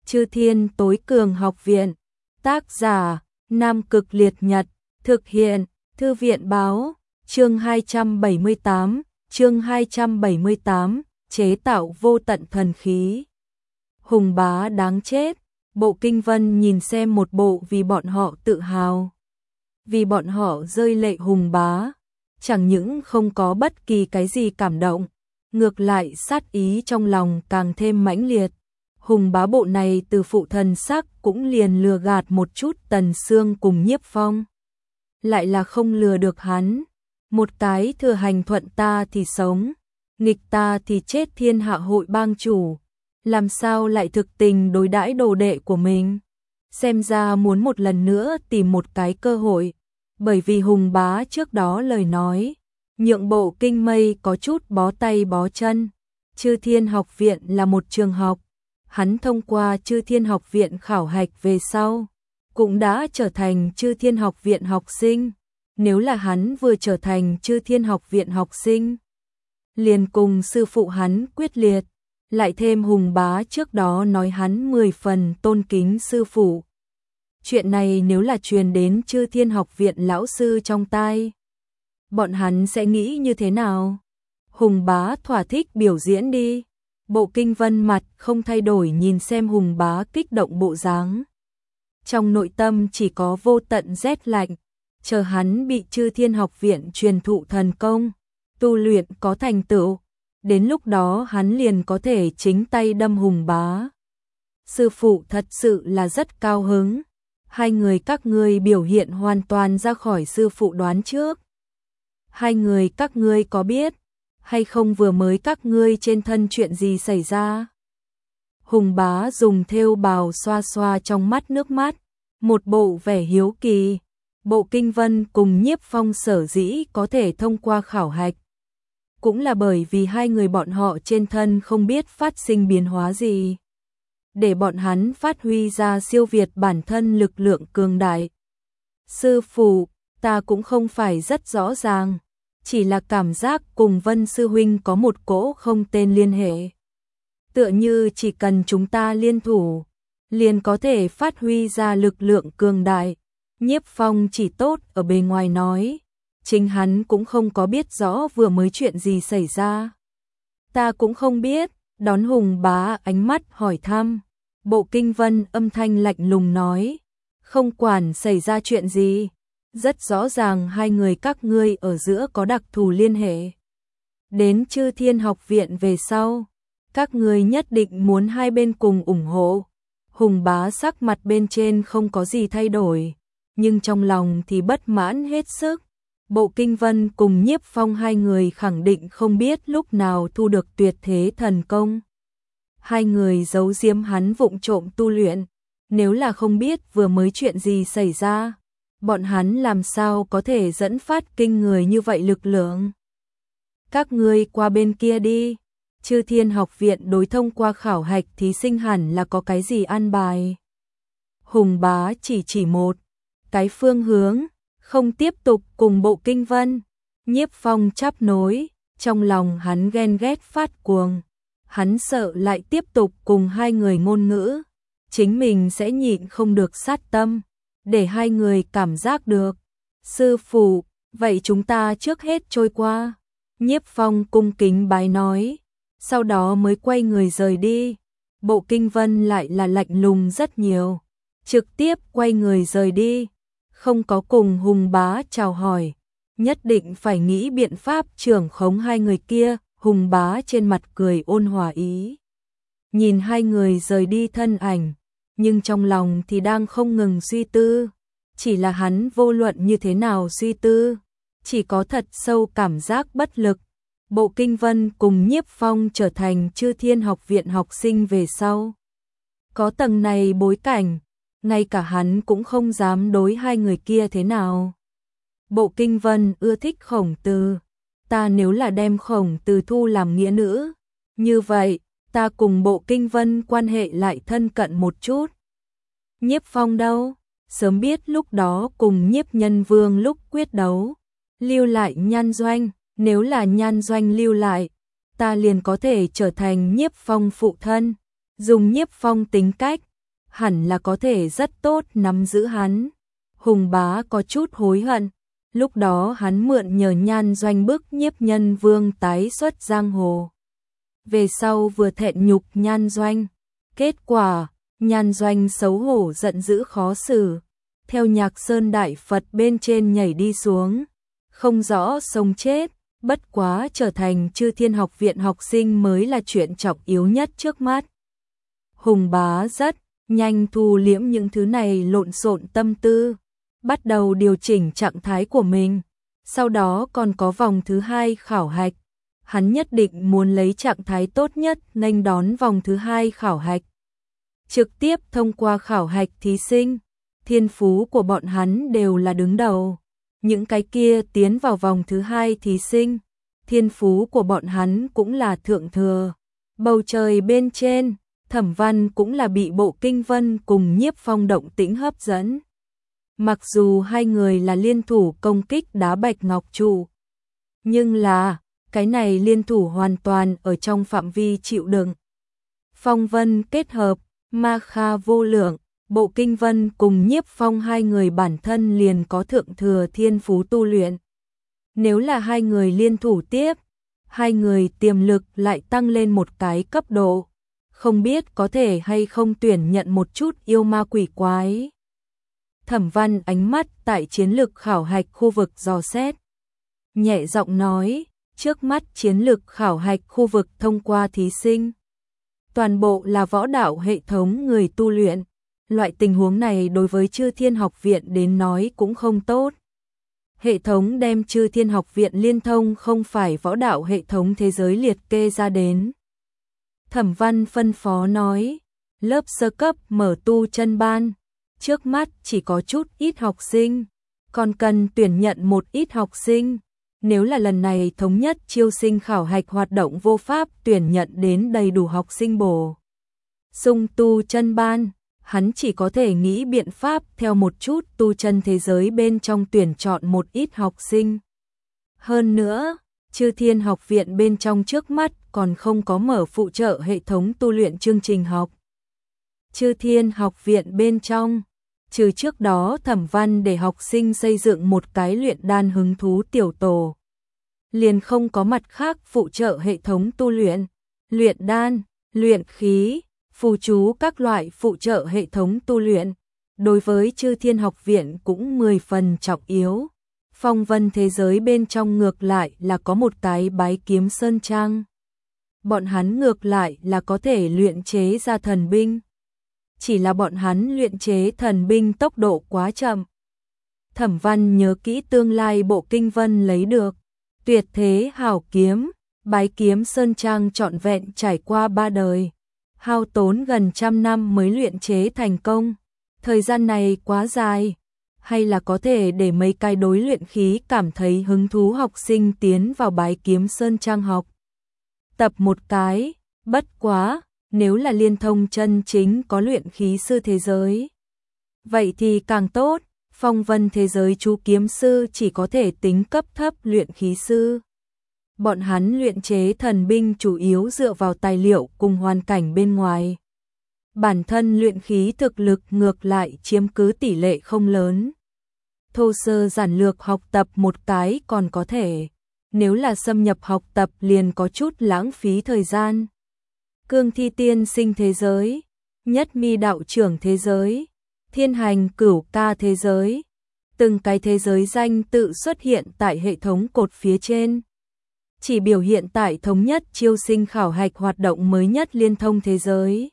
Chư Thiên Tối Cường Học Viện. Tác giả: Nam Cực Liệt Nhật. Thực hiện: Thư viện báo. Chương 278, chế tạo vô tận thần khí. Hùng bá đáng chết. Bộ Kinh Vân nhìn xem một bộ vì bọn họ tự hào, vì bọn họ rơi lệ hùng bá, chẳng những không có bất kỳ cái gì cảm động, ngược lại sát ý trong lòng càng thêm mãnh liệt. Hùng bá bộ này từ phụ thần sắc cũng liền lừa gạt một chút Tần Sương cùng Nhiếp Phong, lại là không lừa được hắn. Một cái thừa hành thuận ta thì sống, nghịch ta thì chết thiên hạ hội bang chủ, làm sao lại thực tình đối đãi đồ đệ của mình. Xem ra muốn một lần nữa tìm một cái cơ hội, bởi vì hùng bá trước đó lời nói, nhượng Bộ Kinh Mây có chút bó tay bó chân. Chư Thiên Học Viện là một trường học, hắn thông qua Chư Thiên Học Viện khảo hạch về sau, cũng đã trở thành Chư Thiên Học Viện học sinh. Nếu là hắn vừa trở thành Chư Thiên Học Viện học sinh, liền cùng sư phụ hắn quyết liệt, lại thêm hùng bá trước đó nói hắn 10 phần tôn kính sư phụ. Chuyện này nếu là truyền đến Chư Thiên Học Viện lão sư trong tai, bọn hắn sẽ nghĩ như thế nào? Hùng bá thỏa thích biểu diễn đi. Bộ Kinh Vân mặt không thay đổi nhìn xem hùng bá kích động bộ dáng, trong nội tâm chỉ có vô tận rét lạnh. Chờ hắn bị Chư Thiên Học Viện truyền thụ thần công, tu luyện có thành tựu, đến lúc đó hắn liền có thể chính tay đâm hùng bá. Sư phụ thật sự là rất cao hứng. Hai người các ngươi biểu hiện hoàn toàn ra khỏi sư phụ đoán trước. Hai người các ngươi có biết hay không vừa mới các ngươi trên thân chuyện gì xảy ra? Hùng bá dùng thêu bào xoa xoa trong mắt nước mắt, một bộ vẻ hiếu kỳ. Bộ Kinh Vân cùng Nhiếp Phong sở dĩ có thể thông qua khảo hạch, cũng là bởi vì hai người bọn họ trên thân không biết phát sinh biến hóa gì, để bọn hắn phát huy ra siêu việt bản thân lực lượng cường đại. Sư phụ, ta cũng không phải rất rõ ràng, chỉ là cảm giác cùng Vân sư huynh có một cỗ không tên liên hệ. Tựa như chỉ cần chúng ta liên thủ, liền có thể phát huy ra lực lượng cường đại. Nhiếp Phong chỉ tốt ở bề ngoài nói, chính hắn cũng không có biết rõ vừa mới chuyện gì xảy ra. Ta cũng không biết. Đón hùng bá ánh mắt hỏi thăm, Bộ Kinh Vân âm thanh lạnh lùng nói, không quản xảy ra chuyện gì, rất rõ ràng hai người các ngươi ở giữa có đặc thù liên hệ. Đến Chư Thiên Học Viện về sau, các ngươi nhất định muốn hai bên cùng ủng hộ. Hùng bá sắc mặt bên trên không có gì thay đổi, nhưng trong lòng thì bất mãn hết sức. Bộ Kinh Vân cùng Nhiếp Phong hai người khẳng định không biết lúc nào thu được tuyệt thế thần công. Hai người giấu giếm hắn vụng trộm tu luyện, nếu là không biết vừa mới chuyện gì xảy ra, bọn hắn làm sao có thể dẫn phát kinh người như vậy lực lượng. Các ngươi qua bên kia đi. Chư Thiên Học Viện đối thông qua khảo hạch thí sinh hẳn là có cái gì an bài. Hùng bá chỉ một cái phương hướng, không tiếp tục cùng Bộ Kinh Vân. Nhiếp Phong chắp nối, trong lòng hắn ghen ghét phát cuồng. Hắn sợ lại tiếp tục cùng hai người ngôn ngữ, chính mình sẽ nhịn không được sát tâm, để hai người cảm giác được. Sư phụ, vậy chúng ta trước hết trôi qua. Nhiếp Phong cung kính bái nói, sau đó mới quay người rời đi. Bộ Kinh Vân lại là lạnh lùng rất nhiều, trực tiếp quay người rời đi, không có cùng hùng bá chào hỏi, nhất định phải nghĩ biện pháp trưởng khống hai người kia. Hùng bá trên mặt cười ôn hòa ý, nhìn hai người rời đi thân ảnh, nhưng trong lòng thì đang không ngừng suy tư. Chỉ là hắn vô luận như thế nào suy tư, chỉ có thật sâu cảm giác bất lực. Bộ Kinh Vân cùng Nhiếp Phong trở thành Chư Thiên Học Viện học sinh về sau, có tầng này bối cảnh, ngay cả hắn cũng không dám đối hai người kia thế nào. Bộ Kinh Vân ưa thích Khổng Tử, ta nếu là đem Khổng Tử thu làm nghĩa nữ, như vậy ta cùng Bộ Kinh Vân quan hệ lại thân cận một chút. Nhiếp Phong đâu? Sớm biết lúc đó cùng Nhiếp Nhân Vương lúc quyết đấu, lưu lại Nhan Doanh, nếu là Nhan Doanh lưu lại, ta liền có thể trở thành Nhiếp Phong phụ thân, dùng Nhiếp Phong tính cách, hẳn là có thể rất tốt nắm giữ hắn. Hùng Bá có chút hối hận, lúc đó hắn mượn nhờ Nhan Doanh bức Nhiếp Nhân Vương tái xuất giang hồ. Về sau vừa thẹn nhục Nhan Doanh, kết quả Nhan Doanh xấu hổ giận dữ khó xử, theo Nhạc Sơn Đại Phật bên trên nhảy đi xuống, không rõ sống chết, bất quá trở thành Chư Thiên Học Viện học sinh mới là chuyện trọng yếu nhất trước mắt. Hùng Bá rất nhanh thu liễm những thứ này lộn xộn tâm tư, bắt đầu điều chỉnh trạng thái của mình, sau đó còn có vòng thứ 2 khảo hạch. Hắn nhất định muốn lấy trạng thái tốt nhất nghênh đón vòng thứ 2 khảo hạch. Trực tiếp thông qua khảo hạch thí sinh, thiên phú của bọn hắn đều là đứng đầu. Những cái kia tiến vào vòng thứ 2 thí sinh, thiên phú của bọn hắn cũng là thượng thừa. Bầu trời bên trên, Thẩm Văn cũng là bị Bộ Kinh Vân cùng Nhiếp Phong động tĩnh hấp dẫn. Mặc dù hai người là liên thủ công kích đá Bạch Ngọc Trụ, nhưng là cái này liên thủ hoàn toàn ở trong phạm vi chịu đựng. Phong Vân kết hợp, Ma Kha vô lượng, Bộ Kinh Vân cùng Nhiếp Phong hai người bản thân liền có thượng thừa thiên phú tu luyện. Nếu là hai người liên thủ tiếp, hai người tiềm lực lại tăng lên một cái cấp độ, không biết có thể hay không tuyển nhận một chút yêu ma quỷ quái. Thẩm Văn ánh mắt tại chiến lực khảo hạch khu vực dò xét, nhẹ giọng nói, trước mắt chiến lực khảo hạch khu vực thông qua thí sinh toàn bộ là võ đạo hệ thống người tu luyện. Loại tình huống này đối với Chư Thiên Học Viện đến nói cũng không tốt. Hệ thống đem Chư Thiên Học Viện liên thông không phải võ đạo hệ thống thế giới liệt kê ra đến. Thẩm Văn phân phó nói, lớp sơ cấp mở tu chân ban, trước mắt chỉ có chút ít học sinh, còn cần tuyển nhận một ít học sinh. Nếu là lần này thống nhất chiêu sinh khảo hạch hoạt động vô pháp tuyển nhận đến đầy đủ học sinh bổ sung tu chân ban, hắn chỉ có thể nghĩ biện pháp theo một chút tu chân thế giới bên trong tuyển chọn một ít học sinh. Hơn nữa, Chư Thiên Học Viện bên trong trước mắt còn không có mở phụ trợ hệ thống tu luyện chương trình học. Chư Thiên Học Viện bên trong, trừ trước đó Thẩm Văn để học sinh xây dựng một cái luyện đan hứng thú tiểu tổ, liền không có mặt khác phụ trợ hệ thống tu luyện, luyện đan, luyện khí, phù chú các loại phụ trợ hệ thống tu luyện. Đối với Chư Thiên Học Viện cũng 10 phần trọng yếu. Phong vân thế giới bên trong ngược lại là có một cái Bái Kiếm Sơn Trang. Bọn hắn ngược lại là có thể luyện chế ra thần binh. Chỉ là bọn hắn luyện chế thần binh tốc độ quá chậm. Thẩm Văn nhớ kỹ tương lai Bộ Kinh Vân lấy được Tuyệt Thế Hảo Kiếm, Bái Kiếm Sơn Trang trọn vẹn trải qua 3 đời, hao tốn gần 100 năm mới luyện chế thành công. Thời gian này quá dài, hay là có thể để mấy cái đối luyện khí cảm thấy hứng thú học sinh tiến vào Bái Kiếm Sơn Trang học tập một cái, bất quá, nếu là liên thông chân chính có luyện khí sư thế giới, vậy thì càng tốt. Phong vân thế giới chú kiếm sư chỉ có thể tính cấp thấp luyện khí sư. Bọn hắn luyện chế thần binh chủ yếu dựa vào tài liệu cùng hoàn cảnh bên ngoài. Bản thân luyện khí thực lực ngược lại chiếm cứ tỷ lệ không lớn. Thô sơ giản lược học tập một cái còn có thể, nếu là xâm nhập học tập liền có chút lãng phí thời gian. Cương thi tiên sinh thế giới, Nhất Mi đạo trưởng thế giới, Thiên hành cửu ca thế giới, từng cái thế giới danh tự xuất hiện tại hệ thống cột phía trên. Chỉ biểu hiện tại thống nhất chiêu sinh khảo hạch hoạt động mới nhất liên thông thế giới.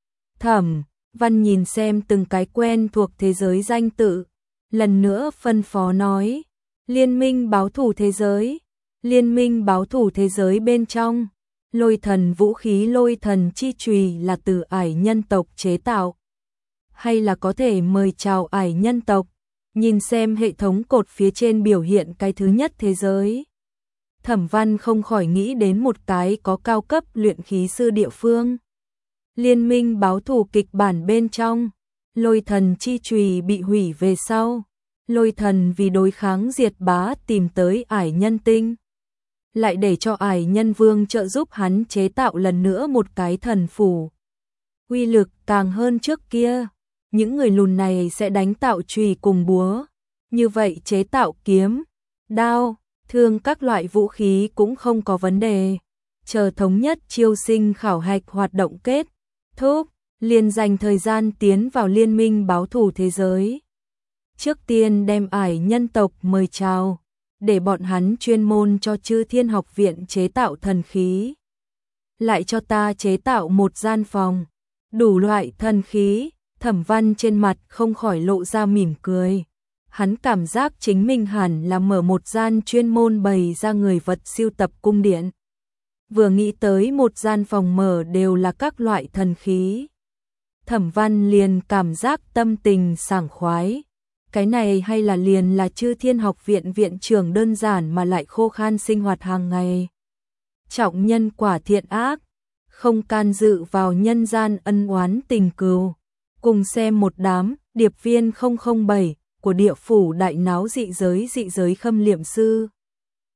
Thẩm Văn nhìn xem từng cái quen thuộc thế giới danh tự, lần nữa phân phó nói, Liên minh báo thủ thế giới, Liên minh báo thủ thế giới bên trong, lôi thần vũ khí lôi thần chi chùy là từ ải nhân tộc chế tạo. Hay là có thể mời chào ải nhân tộc, nhìn xem hệ thống cột phía trên biểu hiện cái thứ nhất thế giới. Thẩm Văn không khỏi nghĩ đến một cái có cao cấp luyện khí sư địa phương. Liên minh báo thù kịch bản bên trong, lôi thần chi chùy bị hủy về sau, lôi thần vì đối kháng diệt bá tìm tới ải nhân tinh, lại để cho ải nhân vương trợ giúp hắn chế tạo lần nữa một cái thần phủ. uy lực càng hơn trước kia. Những người lùn này sẽ đánh tạo chùy cùng búa, như vậy chế tạo kiếm, đao, thương các loại vũ khí cũng không có vấn đề. Chờ thống nhất chiêu sinh khảo hạch hoạt động kết thúc, liền dành thời gian tiến vào liên minh báo thù thế giới. Trước tiên đem ải nhân tộc mời chào, để bọn hắn chuyên môn cho Chư Thiên Học viện chế tạo thần khí. Lại cho ta chế tạo một gian phòng, đủ loại thần khí. Thẩm Văn trên mặt không khỏi lộ ra mỉm cười. Hắn cảm giác chính mình hẳn là mở một gian chuyên môn bày ra người vật sưu tập cung điện. Vừa nghĩ tới một gian phòng mở đều là các loại thần khí, Thẩm Văn liền cảm giác tâm tình sảng khoái. Cái này hay là liền là Chư Thiên Học viện viện trưởng đơn giản mà lại khô khan sinh hoạt hàng ngày. Trọng nhân quả thiện ác, không can dự vào nhân gian ân oán tình cừu. Cùng xem một đám điệp viên 007 của địa phủ đại náo dị giới khâm liệm sư.